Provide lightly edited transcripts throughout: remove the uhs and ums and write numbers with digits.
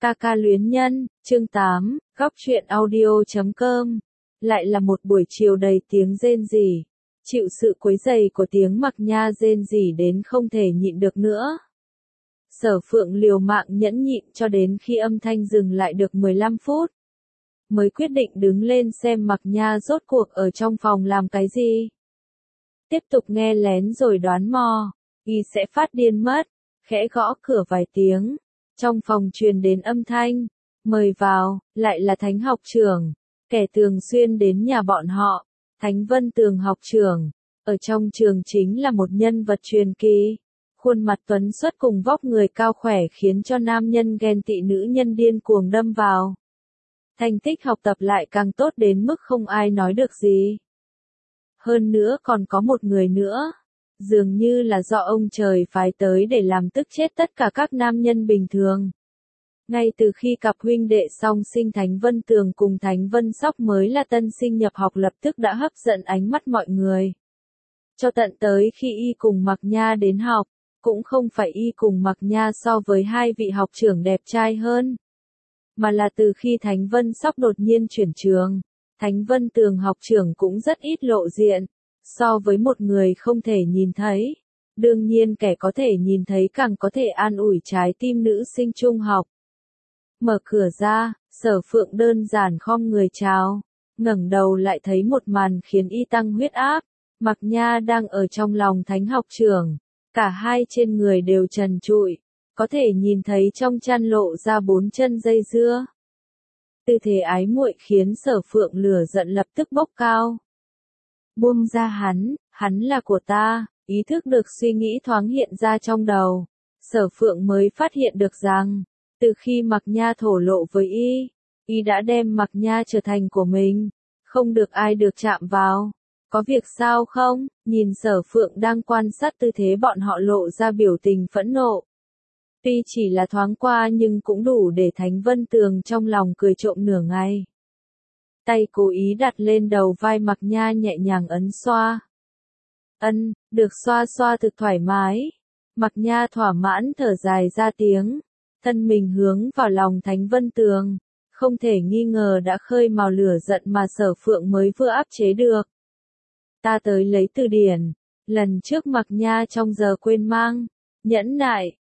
Ca ca luyến nhân, chương 8, góc truyện audio.com. Lại là một buổi chiều đầy tiếng rên rỉ. Chịu sự quấy rầy của tiếng Mặc Nha rên rỉ đến không thể nhịn được nữa. Sở Phượng liều mạng nhẫn nhịn cho đến khi âm thanh dừng lại được 15 phút. Mới quyết định đứng lên xem Mặc Nha rốt cuộc ở trong phòng làm cái gì. Tiếp tục nghe lén rồi đoán mò, y sẽ phát điên mất. Khẽ gõ cửa vài tiếng. Trong phòng truyền đến âm thanh, mời vào, lại là Thánh học trưởng, kẻ thường xuyên đến nhà bọn họ, Thánh Vân Tường học trưởng, ở trong trường chính là một nhân vật truyền kỳ, khuôn mặt tuấn xuất cùng vóc người cao khỏe khiến cho nam nhân ghen tị nữ nhân điên cuồng đâm vào. Thành tích học tập lại càng tốt đến mức không ai nói được gì. Hơn nữa còn có một người nữa. Dường như là do ông trời phái tới để làm tức chết tất cả các nam nhân bình thường. Ngay từ khi cặp huynh đệ song sinh Thánh Vân Tường cùng Thánh Vân Sóc mới là tân sinh nhập học lập tức đã hấp dẫn ánh mắt mọi người. Cho tận tới khi y cùng Mặc Nha đến học, cũng không phải y cùng Mặc Nha so với hai vị học trưởng đẹp trai hơn. Mà là từ khi Thánh Vân Sóc đột nhiên chuyển trường, Thánh Vân Tường học trưởng cũng rất ít lộ diện. So với một người không thể nhìn thấy, đương nhiên kẻ có thể nhìn thấy càng có thể an ủi trái tim nữ sinh trung học. Mở cửa ra, Sở Phượng đơn giản khom người chào, ngẩng đầu lại thấy một màn khiến y tăng huyết áp. Mặc Nha đang ở trong lòng Thánh học trưởng, cả hai trên người đều trần trụi, có thể nhìn thấy trong chăn lộ ra 4 chân dây dưa. Tư thế ái muội khiến Sở Phượng lửa giận lập tức bốc cao. Buông ra hắn là của ta, ý thức được suy nghĩ thoáng hiện ra trong đầu. Sở Phượng mới phát hiện được rằng, từ khi Mặc Nha thổ lộ với y đã đem Mặc Nha trở thành của mình, không được ai được chạm vào. Có việc sao không? Nhìn Sở Phượng đang quan sát tư thế bọn họ lộ ra biểu tình phẫn nộ. Tuy chỉ là thoáng qua nhưng cũng đủ để Thánh Vân Tường trong lòng cười trộm nửa ngày. Tay cố ý đặt lên đầu vai Mặc Nha nhẹ nhàng ấn xoa. Được xoa xoa thực thoải mái. Mặc Nha thỏa mãn thở dài ra tiếng. Thân mình hướng vào lòng Thánh Vân Tường. Không thể nghi ngờ đã khơi mào lửa giận mà Sở Phượng mới vừa áp chế được. Ta tới lấy từ điển. Lần trước Mặc Nha trong giờ quên mang. Nhẫn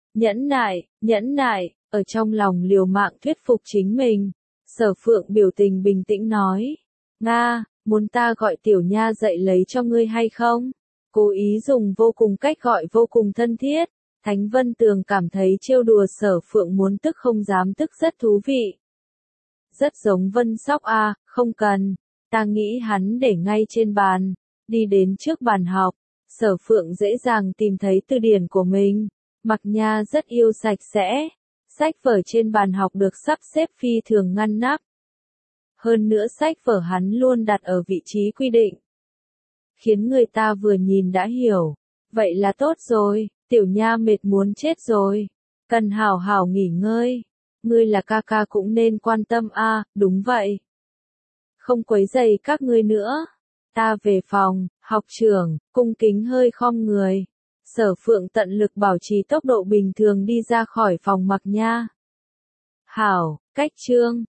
nại, ở trong lòng liều mạng thuyết phục chính mình. Sở Phượng biểu tình bình tĩnh nói. Nga, muốn ta gọi Tiểu Nha dậy lấy cho ngươi hay không? Cố ý dùng vô cùng cách gọi vô cùng thân thiết. Thánh Vân Tường cảm thấy trêu đùa Sở Phượng muốn tức không dám tức rất thú vị. Rất giống Vân Sóc à, không cần. Ta nghĩ hắn để ngay trên bàn. Đi đến trước bàn học. Sở Phượng dễ dàng tìm thấy từ điển của mình. Mặc Nha rất yêu sạch sẽ. Sách vở trên bàn học được sắp xếp phi thường ngăn nắp. Hơn nữa sách vở hắn luôn đặt ở vị trí quy định. Khiến người ta vừa nhìn đã hiểu. Vậy là tốt rồi, Tiểu Nha mệt muốn chết rồi. Cần hảo hảo nghỉ ngơi. Ngươi là ca ca cũng nên quan tâm a, đúng vậy. Không quấy rầy các ngươi nữa. Ta về phòng, học trưởng, cung kính hơi khom người. Sở Phượng tận lực bảo trì tốc độ bình thường đi ra khỏi phòng Mặc Nha. Hảo, cách chương.